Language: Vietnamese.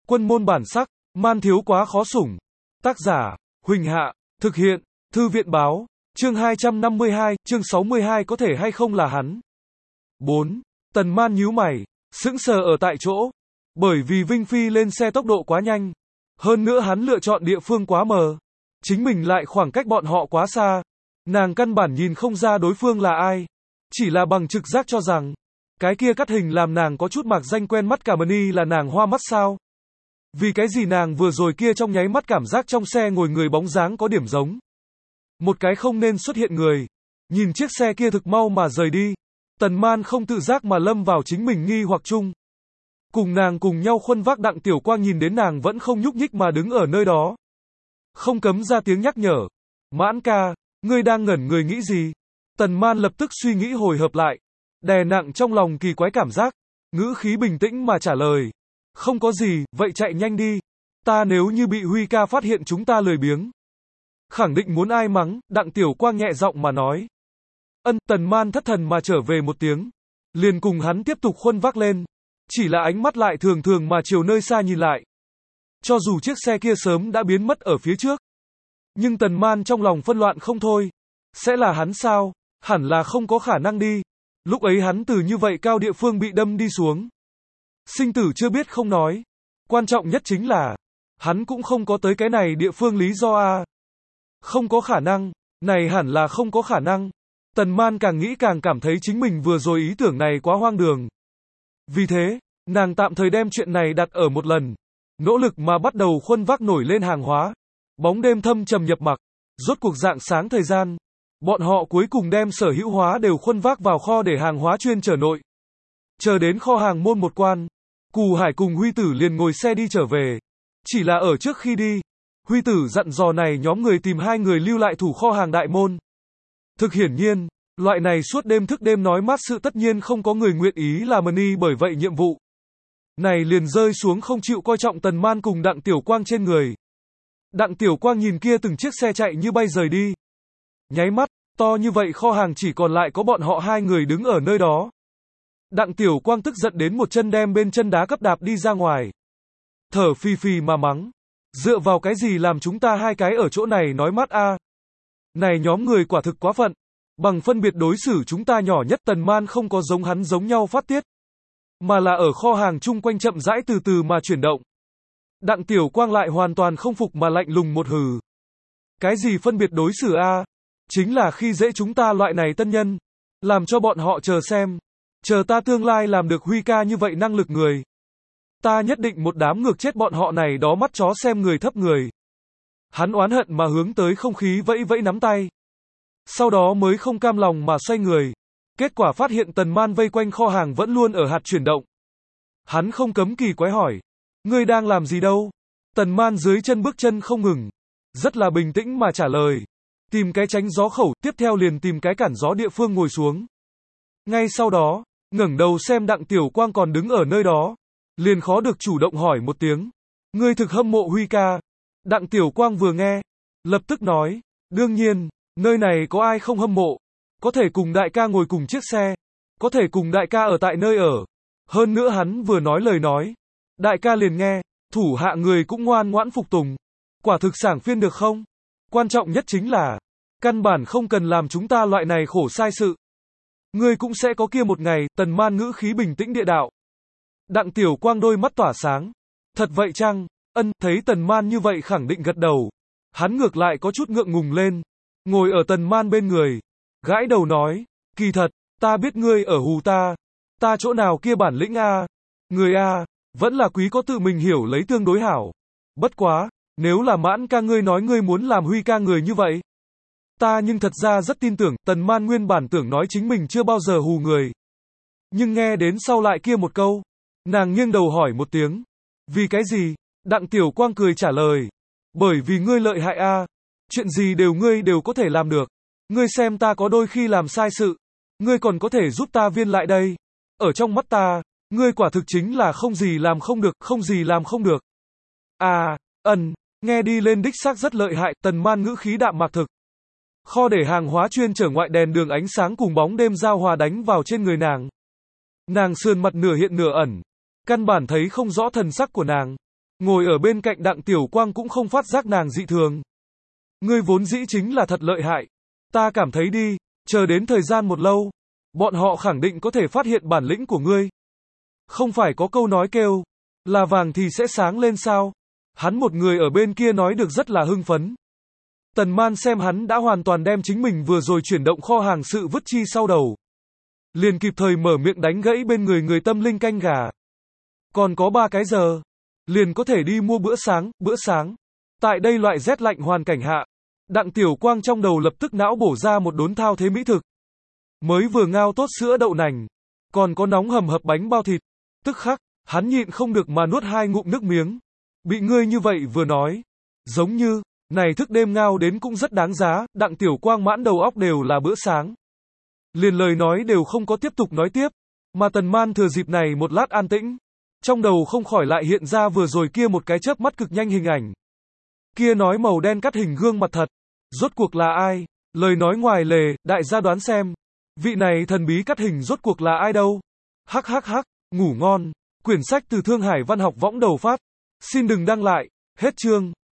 Quân môn bản sắc, man thiếu quá khó sủng. Tác giả, Huỳnh Hạ, thực hiện, Thư viện báo, chương 252, chương 62 có thể hay không là hắn. 4. Tần Man nhíu mày, sững sờ ở tại chỗ. Bởi vì Vinh Phi lên xe tốc độ quá nhanh. Hơn nữa hắn lựa chọn địa phương quá mờ. Chính mình lại khoảng cách bọn họ quá xa. Nàng căn bản nhìn không ra đối phương là ai. Chỉ là bằng trực giác cho rằng, cái kia cắt hình làm nàng có chút mạc danh quen mắt cả mani là nàng hoa mắt sao. Vì cái gì nàng vừa rồi kia trong nháy mắt cảm giác trong xe ngồi người bóng dáng có điểm giống. Một cái không nên xuất hiện người. Nhìn chiếc xe kia thực mau mà rời đi. Tần Man không tự giác mà lâm vào chính mình nghi hoặc chung. Cùng nàng cùng nhau khuân vác Đặng Tiểu Quang nhìn đến nàng vẫn không nhúc nhích mà đứng ở nơi đó. Không cấm ra tiếng nhắc nhở. Mãn ca, ngươi đang ngẩn người nghĩ gì? Tần Man lập tức suy nghĩ hồi hợp lại. Đè nặng trong lòng kỳ quái cảm giác. Ngữ khí bình tĩnh mà trả lời. Không có gì, vậy chạy nhanh đi. Ta nếu như bị Huy ca phát hiện chúng ta lười biếng. Khẳng định muốn ai mắng, Đặng Tiểu Quang nhẹ giọng mà nói. Tần Man thất thần mà trở về một tiếng. Liền cùng hắn tiếp tục khuân vác lên. Chỉ là ánh mắt lại thường thường mà chiều nơi xa nhìn lại. Cho dù chiếc xe kia sớm đã biến mất ở phía trước. Nhưng Tần Man trong lòng phân loạn không thôi. Sẽ là hắn sao? Hẳn là không có khả năng đi. Lúc ấy hắn từ như vậy cao địa phương bị đâm đi xuống. Sinh tử chưa biết không nói. Quan trọng nhất chính là, hắn cũng không có tới cái này địa phương lý do a. Không có khả năng, này hẳn là không có khả năng. Tần Man càng nghĩ càng cảm thấy chính mình vừa rồi ý tưởng này quá hoang đường. Vì thế, nàng tạm thời đem chuyện này đặt ở một lần. Nỗ lực mà bắt đầu khuân vác nổi lên hàng hóa. Bóng đêm thâm trầm nhập mặc. Rốt cuộc rạng sáng thời gian. Bọn họ cuối cùng đem sở hữu hóa đều khuân vác vào kho để hàng hóa chuyên chở nội. Chờ đến kho hàng môn một quan. Cù Hải cùng Huy Tử liền ngồi xe đi trở về. Chỉ là ở trước khi đi, Huy Tử dặn dò này nhóm người tìm hai người lưu lại thủ kho hàng đại môn. Thực hiển nhiên, loại này suốt đêm thức đêm nói mát sự tất nhiên không có người nguyện ý làm mani, bởi vậy nhiệm vụ này liền rơi xuống không chịu coi trọng Tần Man cùng Đặng Tiểu Quang trên người. Đặng Tiểu Quang nhìn kia từng chiếc xe chạy như bay rời đi. Nháy mắt, to như vậy kho hàng chỉ còn lại có bọn họ hai người đứng ở nơi đó. Đặng Tiểu Quang tức giận đến một chân đem bên chân đá cấp đạp đi ra ngoài. Thở phì phì mà mắng. Dựa vào cái gì làm chúng ta hai cái ở chỗ này nói mát a? Này nhóm người quả thực quá phận. Bằng phân biệt đối xử chúng ta nhỏ nhất. Tần Man không có giống hắn giống nhau phát tiết. Mà là ở kho hàng chung quanh chậm rãi từ từ mà chuyển động. Đặng Tiểu Quang lại hoàn toàn không phục mà lạnh lùng một hừ. Cái gì phân biệt đối xử a? Chính là khi dễ chúng ta loại này tân nhân. Làm cho bọn họ chờ xem. Chờ ta tương lai làm được Huy ca như vậy năng lực người. Ta nhất định một đám ngược chết bọn họ này đó mắt chó xem người thấp người. Hắn oán hận mà hướng tới không khí vẫy vẫy nắm tay. Sau đó mới không cam lòng mà xoay người. Kết quả phát hiện Tần Man vây quanh kho hàng vẫn luôn ở hạt chuyển động. Hắn không cấm kỳ quái hỏi. Ngươi đang làm gì đâu? Tần Man dưới chân bước chân không ngừng. Rất là bình tĩnh mà trả lời. Tìm cái tránh gió khẩu, tiếp theo liền tìm cái cản gió địa phương ngồi xuống. Ngay sau đó, ngẩng đầu xem Đặng Tiểu Quang còn đứng ở nơi đó. Liền khó được chủ động hỏi một tiếng. Ngươi thực hâm mộ Huy ca. Đặng Tiểu Quang vừa nghe. Lập tức nói. Đương nhiên, nơi này có ai không hâm mộ. Có thể cùng đại ca ngồi cùng chiếc xe. Có thể cùng đại ca ở tại nơi ở. Hơn nữa hắn vừa nói lời nói. Đại ca liền nghe. Thủ hạ người cũng ngoan ngoãn phục tùng. Quả thực sảng phiên được không? Quan trọng nhất chính là. Căn bản không cần làm chúng ta loại này khổ sai sự. Ngươi cũng sẽ có kia một ngày. Tần Man ngữ khí bình tĩnh địa đạo. Đặng Tiểu Quang đôi mắt tỏa sáng. Thật vậy chăng? Thấy Tần Man như vậy khẳng định gật đầu. Hắn ngược lại có chút ngượng ngùng lên. Ngồi ở Tần Man bên người. Gãi đầu nói. Kỳ thật, ta biết ngươi ở hù ta. Ta chỗ nào kia bản lĩnh a? Người a, vẫn là quý có tự mình hiểu lấy tương đối hảo. Bất quá, nếu là Mãn ca ngươi nói ngươi muốn làm Huy ca người như vậy. Ta nhưng thật ra rất tin tưởng. Tần Man nguyên bản tưởng nói chính mình chưa bao giờ hù người. Nhưng nghe đến sau lại kia một câu. Nàng nghiêng đầu hỏi một tiếng. Vì cái gì? Đặng Tiểu Quang cười trả lời. Bởi vì ngươi lợi hại a. Chuyện gì ngươi đều có thể làm được. Ngươi xem ta có đôi khi làm sai sự. Ngươi còn có thể giúp ta viên lại đây. Ở trong mắt ta, ngươi quả thực chính là không gì làm không được, không gì làm không được. Nghe đi lên đích xác rất lợi hại. Tần Man ngữ khí đạm mạc thực. Kho để hàng hóa chuyên chở ngoại đèn đường ánh sáng cùng bóng đêm giao hòa đánh vào trên người nàng. Nàng sườn mặt nửa hiện nửa ẩn. Căn bản thấy không rõ thần sắc của nàng. Ngồi ở bên cạnh Đặng Tiểu Quang cũng không phát giác nàng dị thường. Ngươi vốn dĩ chính là thật lợi hại. Ta cảm thấy đi, chờ đến thời gian một lâu, bọn họ khẳng định có thể phát hiện bản lĩnh của ngươi. Không phải có câu nói kêu, là vàng thì sẽ sáng lên sao? Hắn một người ở bên kia nói được rất là hưng phấn. Tần Man xem hắn đã hoàn toàn đem chính mình vừa rồi chuyển động kho hàng sự vứt chi sau đầu. Liền kịp thời mở miệng đánh gãy bên người tâm linh canh gà. Còn có 3 cái giờ, liền có thể đi mua bữa sáng. Tại đây loại rét lạnh hoàn cảnh hạ, Đặng Tiểu Quang trong đầu lập tức não bổ ra một đốn thao thế mỹ thực. Mới vừa ngao tốt sữa đậu nành, còn có nóng hầm hập bánh bao thịt. Tức khắc, hắn nhịn không được mà nuốt 2 ngụm nước miếng. Bị ngươi như vậy vừa nói, giống như, này thức đêm ngao đến cũng rất đáng giá, Đặng Tiểu Quang mãn đầu óc đều là bữa sáng. Liền lời nói đều không có tiếp tục nói tiếp, mà Tần Man thừa dịp này một lát an tĩnh, trong đầu không khỏi lại hiện ra vừa rồi kia một cái chớp mắt cực nhanh hình ảnh. Kia nói màu đen cắt hình gương mặt thật, rốt cuộc là ai? Lời nói ngoài lề, đại gia đoán xem, vị này thần bí cắt hình rốt cuộc là ai đâu? Hắc hắc hắc, ngủ ngon. Quyển sách từ Thương Hải Văn học võng đầu phát. Xin đừng đăng lại, hết chương.